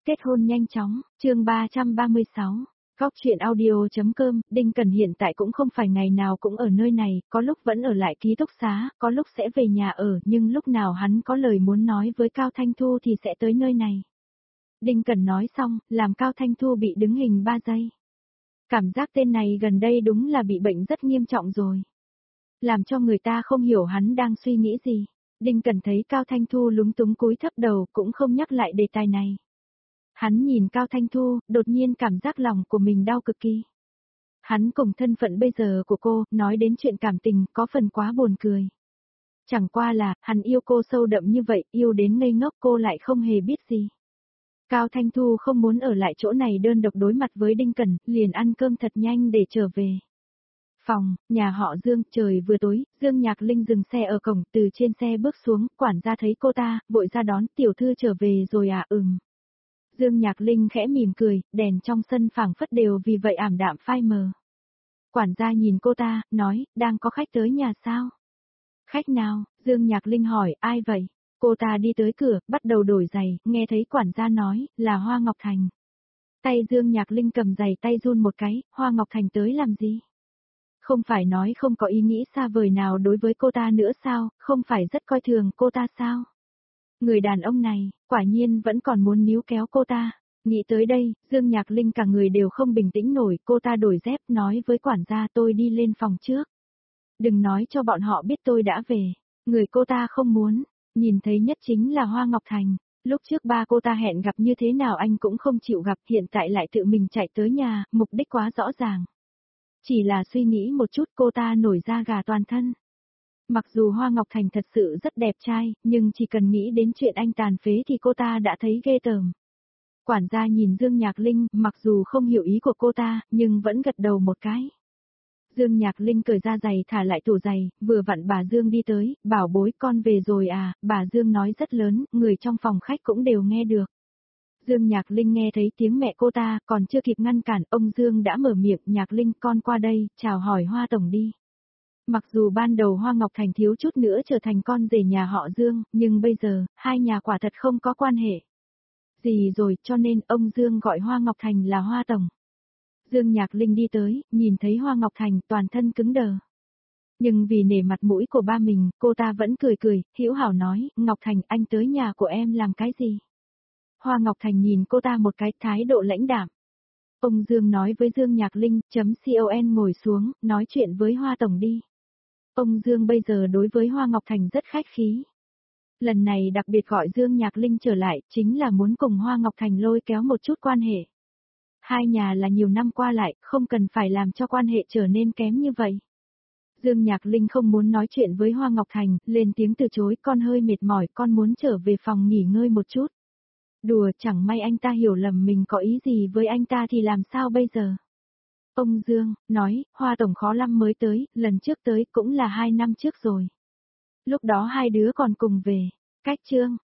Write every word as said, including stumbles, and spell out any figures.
kết hôn nhanh chóng, chương ba trăm ba mươi sáu. Góc truyện audio.com, Đinh Cẩn hiện tại cũng không phải ngày nào cũng ở nơi này, có lúc vẫn ở lại ký túc xá, có lúc sẽ về nhà ở, nhưng lúc nào hắn có lời muốn nói với Cao Thanh Thu thì sẽ tới nơi này. Đinh Cẩn nói xong, làm Cao Thanh Thu bị đứng hình ba giây. Cảm giác tên này gần đây đúng là bị bệnh rất nghiêm trọng rồi. Làm cho người ta không hiểu hắn đang suy nghĩ gì. Đinh Cẩn thấy Cao Thanh Thu lúng túng cúi thấp đầu cũng không nhắc lại đề tài này. Hắn nhìn Cao Thanh Thu, đột nhiên cảm giác lòng của mình đau cực kỳ. Hắn cùng thân phận bây giờ của cô, nói đến chuyện cảm tình có phần quá buồn cười. Chẳng qua là, hắn yêu cô sâu đậm như vậy, yêu đến ngây ngốc cô lại không hề biết gì. Cao Thanh Thu không muốn ở lại chỗ này đơn độc đối mặt với Đinh Cẩn, liền ăn cơm thật nhanh để trở về. Phòng, nhà họ Dương, trời vừa tối, Dương Nhạc Linh dừng xe ở cổng, từ trên xe bước xuống, quản gia thấy cô ta, vội ra đón, tiểu thư trở về rồi à, ừm. Dương Nhạc Linh khẽ mỉm cười, đèn trong sân phảng phất đều vì vậy ảm đạm phai mờ. Quản gia nhìn cô ta, nói, đang có khách tới nhà sao? Khách nào? Dương Nhạc Linh hỏi, ai vậy? Cô ta đi tới cửa, bắt đầu đổi giày, nghe thấy quản gia nói, là Hoa Ngọc Thành. Tay Dương Nhạc Linh cầm giày tay run một cái, Hoa Ngọc Thành tới làm gì? Không phải nói không có ý nghĩ xa vời nào đối với cô ta nữa sao, không phải rất coi thường cô ta sao? Người đàn ông này, quả nhiên vẫn còn muốn níu kéo cô ta. Nghĩ tới đây, Dương Nhạc Linh cả người đều không bình tĩnh nổi, cô ta đổi dép nói với quản gia tôi đi lên phòng trước. Đừng nói cho bọn họ biết tôi đã về. Người cô ta không muốn, nhìn thấy nhất chính là Hoa Ngọc Thành. Lúc trước ba cô ta hẹn gặp như thế nào anh cũng không chịu gặp, hiện tại lại tự mình chạy tới nhà, mục đích quá rõ ràng. Chỉ là suy nghĩ một chút cô ta nổi da gà toàn thân. Mặc dù Hoa Ngọc Thành thật sự rất đẹp trai, nhưng chỉ cần nghĩ đến chuyện anh tàn phế thì cô ta đã thấy ghê tởm. Quản gia nhìn Dương Nhạc Linh, mặc dù không hiểu ý của cô ta, nhưng vẫn gật đầu một cái. Dương Nhạc Linh cởi ra giày thả lại tủ giày, vừa vặn bà Dương đi tới, bảo bối con về rồi à, bà Dương nói rất lớn, người trong phòng khách cũng đều nghe được. Dương Nhạc Linh nghe thấy tiếng mẹ cô ta, còn chưa kịp ngăn cản, ông Dương đã mở miệng, Nhạc Linh con qua đây, chào hỏi Hoa Tổng đi. Mặc dù ban đầu Hoa Ngọc Thành thiếu chút nữa trở thành con rể nhà họ Dương, nhưng bây giờ, hai nhà quả thật không có quan hệ. Gì rồi, cho nên ông Dương gọi Hoa Ngọc Thành là Hoa Tổng. Dương Nhạc Linh đi tới, nhìn thấy Hoa Ngọc Thành toàn thân cứng đờ. Nhưng vì nể mặt mũi của ba mình, cô ta vẫn cười cười, hữu hảo nói, Ngọc Thành anh tới nhà của em làm cái gì? Hoa Ngọc Thành nhìn cô ta một cái thái độ lãnh đạm. Ông Dương nói với Dương Nhạc Linh, chấm con ngồi xuống, nói chuyện với Hoa Tổng đi. Ông Dương bây giờ đối với Hoa Ngọc Thành rất khách khí. Lần này đặc biệt gọi Dương Nhạc Linh trở lại, chính là muốn cùng Hoa Ngọc Thành lôi kéo một chút quan hệ. Hai nhà là nhiều năm qua lại, không cần phải làm cho quan hệ trở nên kém như vậy. Dương Nhạc Linh không muốn nói chuyện với Hoa Ngọc Thành, lên tiếng từ chối, con hơi mệt mỏi, con muốn trở về phòng nghỉ ngơi một chút. Đùa, chẳng may anh ta hiểu lầm mình có ý gì với anh ta thì làm sao bây giờ? Ông Dương, nói, Hoa Tổng khó lắm mới tới, lần trước tới cũng là hai năm trước rồi. Lúc đó hai đứa còn cùng về. Cách chương,